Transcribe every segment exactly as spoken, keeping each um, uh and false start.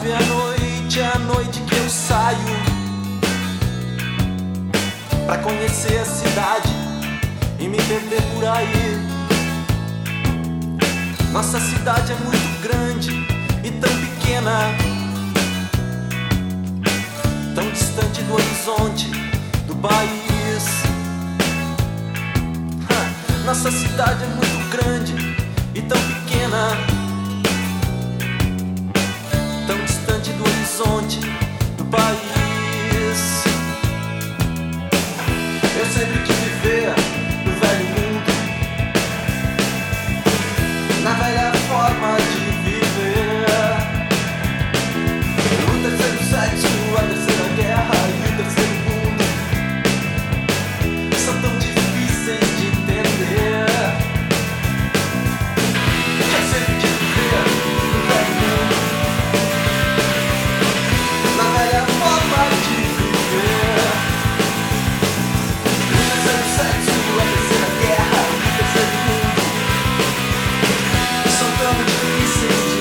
Sabe, a noite é a noite que eu saio pra conhecer a cidade e me perder por aí. Nossa cidade é muito grande e tão pequena, tão distante do horizonte do país. Nossa cidade é muito grande e tão pequena, tão distante do horizonte do país. Eu sempre quis viver no velho mundo, na velha forma de viver. O terceiro sexo, a terceira guerra e o terceiro mundo são tão difíceis de entender. Eu sempre quis viver no velho mundo, na velha forma de viver. O terceiro sexo, a terceira guerra e o terceiro mundo são tão difíceis de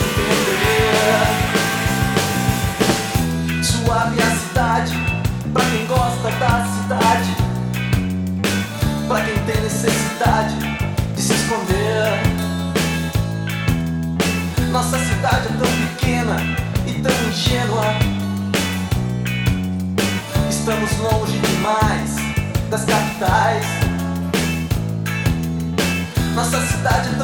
entender. Suave a cidade, pra quem gosta da cidade, pra quem tem necessidade de se esconder. Nossa cidade é tão pequena e tão ingênua, estamos longe demais das capitais. Nossa cidade é tão